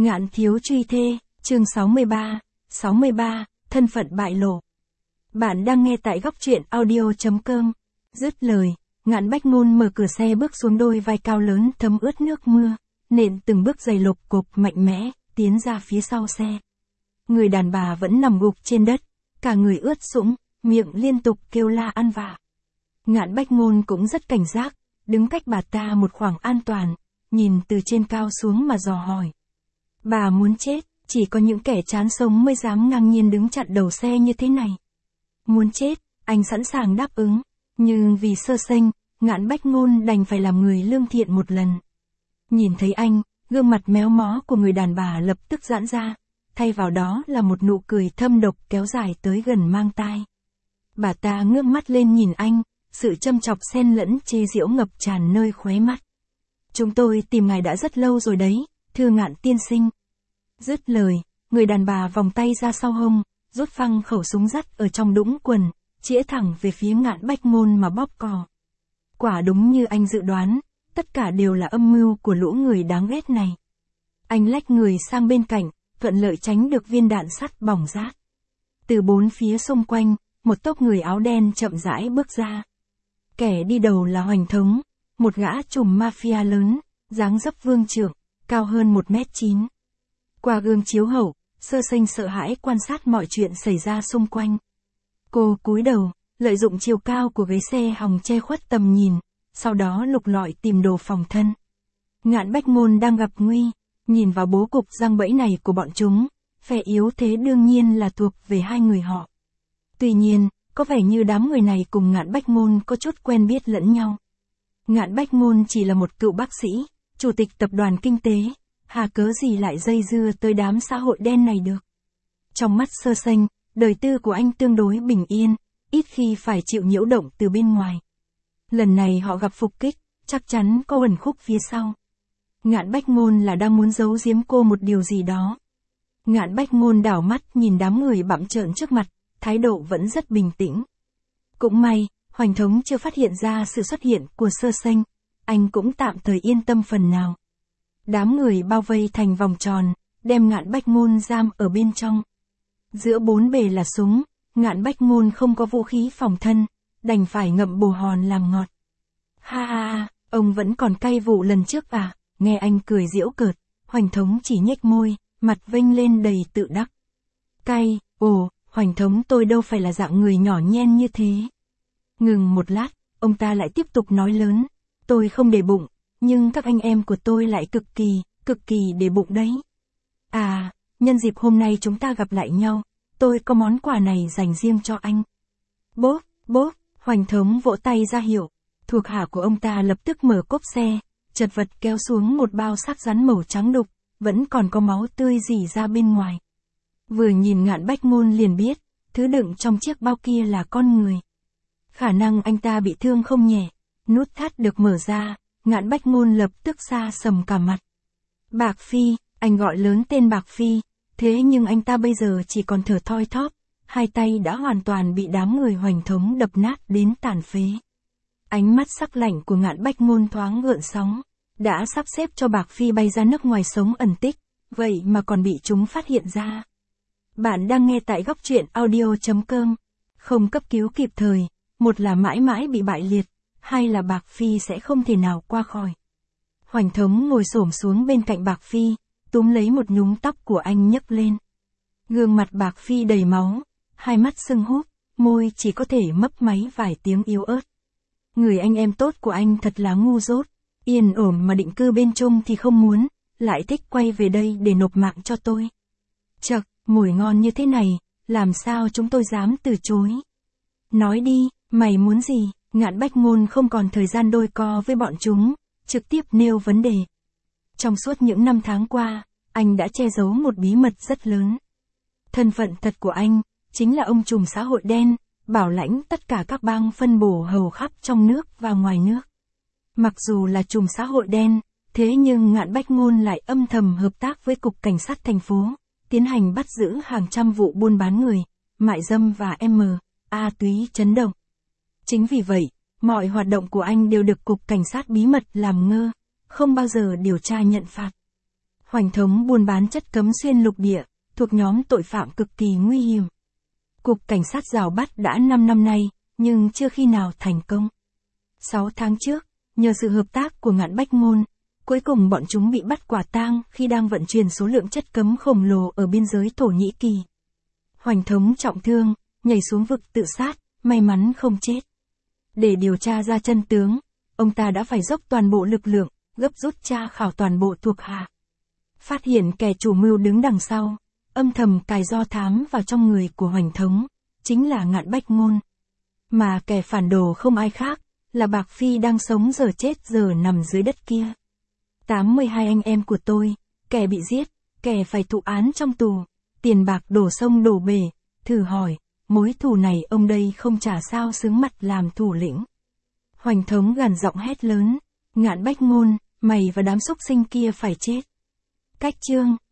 Ngạn thiếu truy thê, chương 63, thân phận bại lộ. Bạn đang nghe tại góc truyện audio.com. Dứt lời, Ngạn Bách Ngôn mở cửa xe bước xuống đôi vai cao lớn thấm ướt nước mưa, nện từng bước giày lộp cộp mạnh mẽ, tiến ra phía sau xe. Người đàn bà vẫn nằm gục trên đất, cả người ướt sũng, miệng liên tục kêu la ăn vạ. Ngạn Bách Ngôn cũng rất cảnh giác, đứng cách bà ta một khoảng an toàn, nhìn từ trên cao xuống mà dò hỏi. Bà muốn chết, chỉ có những kẻ chán sống mới dám ngang nhiên đứng chặn đầu xe như thế này. Muốn chết, anh sẵn sàng đáp ứng, nhưng vì sơ sanh, Ngạn Bách Ngôn đành phải làm người lương thiện một lần. Nhìn thấy anh, gương mặt méo mó của người đàn bà lập tức giãn ra, thay vào đó là một nụ cười thâm độc kéo dài tới gần mang tai. Bà ta ngước mắt lên nhìn anh, sự châm chọc xen lẫn chế giễu ngập tràn nơi khóe mắt. Chúng tôi tìm ngài đã rất lâu rồi đấy, thưa Ngạn tiên sinh. Dứt lời, người đàn bà vòng tay ra sau hông, rút phăng khẩu súng dắt ở trong đũng quần, chĩa thẳng về phía Ngạn Bách Ngôn mà bóp cò. Quả đúng như anh dự đoán, tất cả đều là âm mưu của lũ người đáng ghét này. Anh lách người sang bên cạnh, thuận lợi tránh được viên đạn sắt bỏng rát. Từ bốn phía xung quanh, một tốp người áo đen chậm rãi bước ra. Kẻ đi đầu là Hoành Thống, một gã trùm mafia lớn, dáng dấp vương trượng, cao hơn 1m9. Qua gương chiếu hậu, sơ sanh sợ hãi quan sát mọi chuyện xảy ra xung quanh. Cô cúi đầu, lợi dụng chiều cao của ghế xe hòng che khuất tầm nhìn, sau đó lục lọi tìm đồ phòng thân. Ngạn Bách Ngôn đang gặp nguy, nhìn vào bố cục giăng bẫy này của bọn chúng, phe yếu thế đương nhiên là thuộc về hai người họ. Tuy nhiên, có vẻ như đám người này cùng Ngạn Bách Ngôn có chút quen biết lẫn nhau. Ngạn Bách Ngôn chỉ là một cựu bác sĩ, chủ tịch tập đoàn kinh tế, hà cớ gì lại dây dưa tới đám xã hội đen này được. Trong mắt sơ sanh, đời tư của anh tương đối bình yên, ít khi phải chịu nhiễu động từ bên ngoài. Lần này họ gặp phục kích, chắc chắn có uẩn khúc phía sau. Ngạn Bách Ngôn là đang muốn giấu giếm cô một điều gì đó. Ngạn Bách Ngôn đảo mắt nhìn đám người bặm trợn trước mặt, thái độ vẫn rất bình tĩnh. Cũng may, Hoành Thống chưa phát hiện ra sự xuất hiện của sơ sanh, anh cũng tạm thời yên tâm phần nào. Đám người bao vây thành vòng tròn, đem Ngạn Bách Ngôn giam ở bên trong. Giữa bốn bề là súng, Ngạn Bách Ngôn không có vũ khí phòng thân, đành phải ngậm bồ hòn làm ngọt. Ha ha, ông vẫn còn cay vụ lần trước à, nghe anh cười giễu cợt, Hoành Thống chỉ nhếch môi, mặt vênh lên đầy tự đắc. Cay, ồ, Hoành Thống tôi đâu phải là dạng người nhỏ nhen như thế. Ngừng một lát, ông ta lại tiếp tục nói lớn, tôi không để bụng, nhưng các anh em của tôi lại cực kỳ để bụng đấy. À, nhân dịp hôm nay chúng ta gặp lại nhau, tôi có món quà này dành riêng cho anh. Bốp, Hoành Thống vỗ tay ra hiệu, thuộc hạ của ông ta lập tức mở cốp xe, chật vật kéo xuống một bao xác rắn màu trắng đục, vẫn còn có máu tươi rỉ ra bên ngoài. Vừa nhìn Ngạn Bách Ngôn liền biết, thứ đựng trong chiếc bao kia là con người. Khả năng anh ta bị thương không nhẹ, nút thắt được mở ra, Ngạn Bách Ngôn lập tức xa sầm cả mặt. Bạc Phi, anh gọi lớn tên Bạc Phi, thế nhưng anh ta bây giờ chỉ còn thở thoi thóp, hai tay đã hoàn toàn bị đám người Hoành Thống đập nát đến tàn phế. Ánh mắt sắc lạnh của Ngạn Bách Ngôn thoáng gợn sóng, đã sắp xếp cho Bạc Phi bay ra nước ngoài sống ẩn tích, vậy mà còn bị chúng phát hiện ra. Bạn đang nghe tại góc truyện audio.com, không cấp cứu kịp thời, một là mãi mãi bị bại liệt, hai là Bạc Phi sẽ không thể nào qua khỏi. Hoành Thống ngồi xổm xuống bên cạnh Bạc Phi, túm lấy một nhúm tóc của anh nhấc lên. Gương mặt Bạc Phi đầy máu, hai mắt sưng húp, môi chỉ có thể mấp máy vài tiếng yếu ớt. Người anh em tốt của anh thật là ngu dốt, yên ổn mà định cư bên Trung thì không muốn, lại thích quay về đây để nộp mạng cho tôi. Chậc, mồi ngon như thế này, làm sao chúng tôi dám từ chối. Nói đi, mày muốn gì? Ngạn Bách Ngôn không còn thời gian đôi co với bọn chúng, trực tiếp nêu vấn đề. Trong suốt những năm tháng qua, anh đã che giấu một bí mật rất lớn. Thân phận thật của anh, chính là ông trùm xã hội đen, bảo lãnh tất cả các bang phân bổ hầu khắp trong nước và ngoài nước. Mặc dù là trùm xã hội đen, thế nhưng Ngạn Bách Ngôn lại âm thầm hợp tác với Cục Cảnh sát thành phố, tiến hành bắt giữ hàng trăm vụ buôn bán người, mại dâm và ma túy chấn động. Chính vì vậy, mọi hoạt động của anh đều được Cục Cảnh sát bí mật làm ngơ, không bao giờ điều tra nhận phạt. Hoành thống buôn bán chất cấm xuyên lục địa, thuộc nhóm tội phạm cực kỳ nguy hiểm. Cục Cảnh sát rào bắt đã 5 năm nay, nhưng chưa khi nào thành công. 6 tháng trước, nhờ sự hợp tác của Ngạn Bách Ngôn, cuối cùng bọn chúng bị bắt quả tang khi đang vận chuyển số lượng chất cấm khổng lồ ở biên giới Thổ Nhĩ Kỳ. Hoành thống trọng thương, nhảy xuống vực tự sát, may mắn không chết. Để điều tra ra chân tướng, ông ta đã phải dốc toàn bộ lực lượng, gấp rút tra khảo toàn bộ thuộc hạ. Phát hiện kẻ chủ mưu đứng đằng sau, âm thầm cài do thám vào trong người của Hoành thống, chính là Ngạn Bách Ngôn. Mà kẻ phản đồ không ai khác, là Bạc Phi đang sống giờ chết giờ nằm dưới đất kia. 82 anh em của tôi, kẻ bị giết, kẻ phải thụ án trong tù, tiền bạc đổ sông đổ bể, thử hỏi, mối thù này ông đây không trả sao xứng mặt làm thủ lĩnh. Hoành thống gằn giọng hét lớn, Ngạn Bách Ngôn, mày và đám súc sinh kia phải chết. Cách chương